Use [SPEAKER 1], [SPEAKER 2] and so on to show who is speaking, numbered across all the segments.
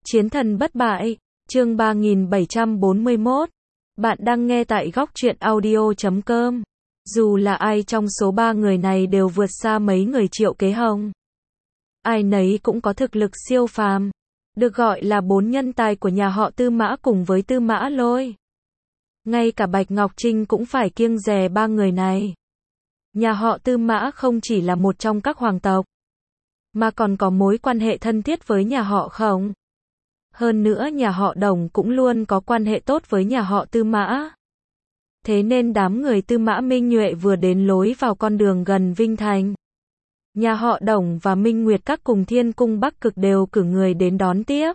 [SPEAKER 1] Chiến thần bất bại, chương 3741. Bạn đang nghe tại góc truyện audio.com. Dù là ai trong số 3 người này đều vượt xa mấy người Triệu Kế Hồng. Ai nấy cũng có thực lực siêu phàm, được gọi là 4 nhân tài của nhà họ Tư Mã cùng với Tư Mã Lôi. Ngay cả Bạch Ngọc Trinh cũng phải kiêng dè 3 người này. Nhà họ Tư Mã không chỉ là một trong các hoàng tộc, mà còn có mối quan hệ thân thiết với nhà họ Khổng. Hơn nữa nhà họ Đồng cũng luôn có quan hệ tốt với nhà họ Tư Mã. Thế nên đám người Tư Mã Minh Nhuệ vừa đến lối vào con đường gần Vinh Thành. Nhà họ Đồng và Minh Nguyệt Các cùng Thiên Cung Bắc Cực đều cử người đến đón tiếp.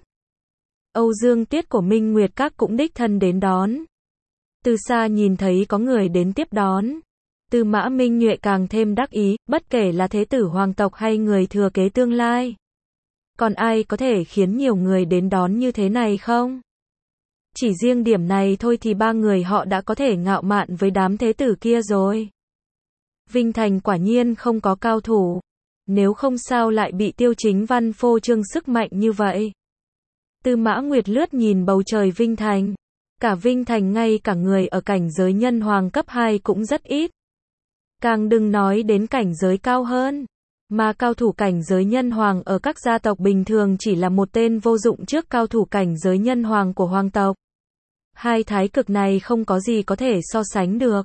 [SPEAKER 1] Âu Dương Tiết của Minh Nguyệt Các cũng đích thân đến đón. Từ xa nhìn thấy có người đến tiếp đón, Tư Mã Minh Nhuệ càng thêm đắc ý, bất kể là thế tử hoàng tộc hay người thừa kế tương lai. Còn ai có thể khiến nhiều người đến đón như thế này không? Chỉ riêng điểm này thôi thì 3 người họ đã có thể ngạo mạn với đám thế tử kia rồi. Vinh Thành quả nhiên không có cao thủ. Nếu không sao lại bị Tiêu Chính Văn phô trương sức mạnh như vậy. Tư Mã Nguyệt lướt nhìn bầu trời Vinh Thành. Cả Vinh Thành ngay cả người ở cảnh giới nhân hoàng cấp 2 cũng rất ít. Càng đừng nói đến cảnh giới cao hơn. Mà cao thủ cảnh giới nhân hoàng ở các gia tộc bình thường chỉ là một tên vô dụng trước cao thủ cảnh giới nhân hoàng của hoàng tộc. Hai thái cực này không có gì có thể so sánh được.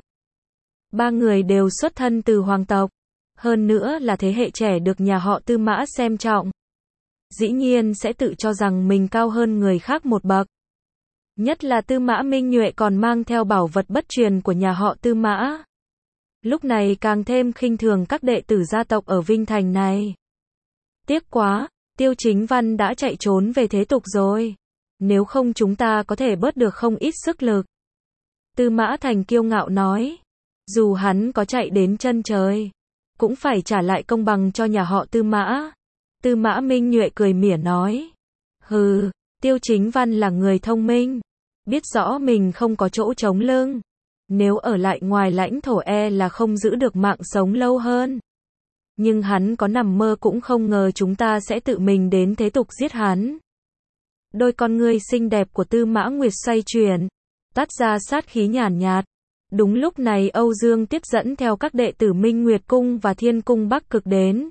[SPEAKER 1] 3 người đều xuất thân từ hoàng tộc. Hơn nữa là thế hệ trẻ được nhà họ Tư Mã xem trọng. Dĩ nhiên sẽ tự cho rằng mình cao hơn người khác một bậc. Nhất là Tư Mã Minh Nhuệ còn mang theo bảo vật bất truyền của nhà họ Tư Mã. Lúc này càng thêm khinh thường các đệ tử gia tộc ở Vinh Thành này. Tiếc quá, Tiêu Chính Văn đã chạy trốn về thế tục rồi. Nếu không chúng ta có thể bớt được không ít sức lực. Tư Mã Thành kiêu ngạo nói. Dù hắn có chạy đến chân trời, cũng phải trả lại công bằng cho nhà họ Tư Mã. Tư Mã Minh Nhuệ cười mỉa nói. Hừ, Tiêu Chính Văn là người thông minh. Biết rõ mình không có chỗ chống lưng. Nếu ở lại ngoài lãnh thổ là không giữ được mạng sống lâu hơn. Nhưng hắn có nằm mơ cũng không ngờ chúng ta sẽ tự mình đến thế tục giết hắn. Đôi con ngươi xinh đẹp của Tư Mã Nguyệt xoay chuyển, tắt ra sát khí nhàn nhạt. Đúng lúc này Âu Dương Tiết dẫn theo các đệ tử Minh Nguyệt Cung và Thiên Cung Bắc Cực đến.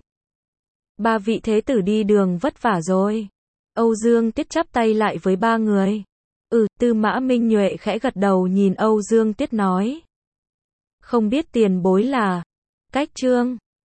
[SPEAKER 1] 3 vị thế tử đi đường vất vả rồi. Âu Dương Tiết chắp tay lại với 3 người. Tư Mã Minh Nhuệ khẽ gật đầu nhìn Âu Dương Tiết nói. Không biết tiền bối là Cách Trương.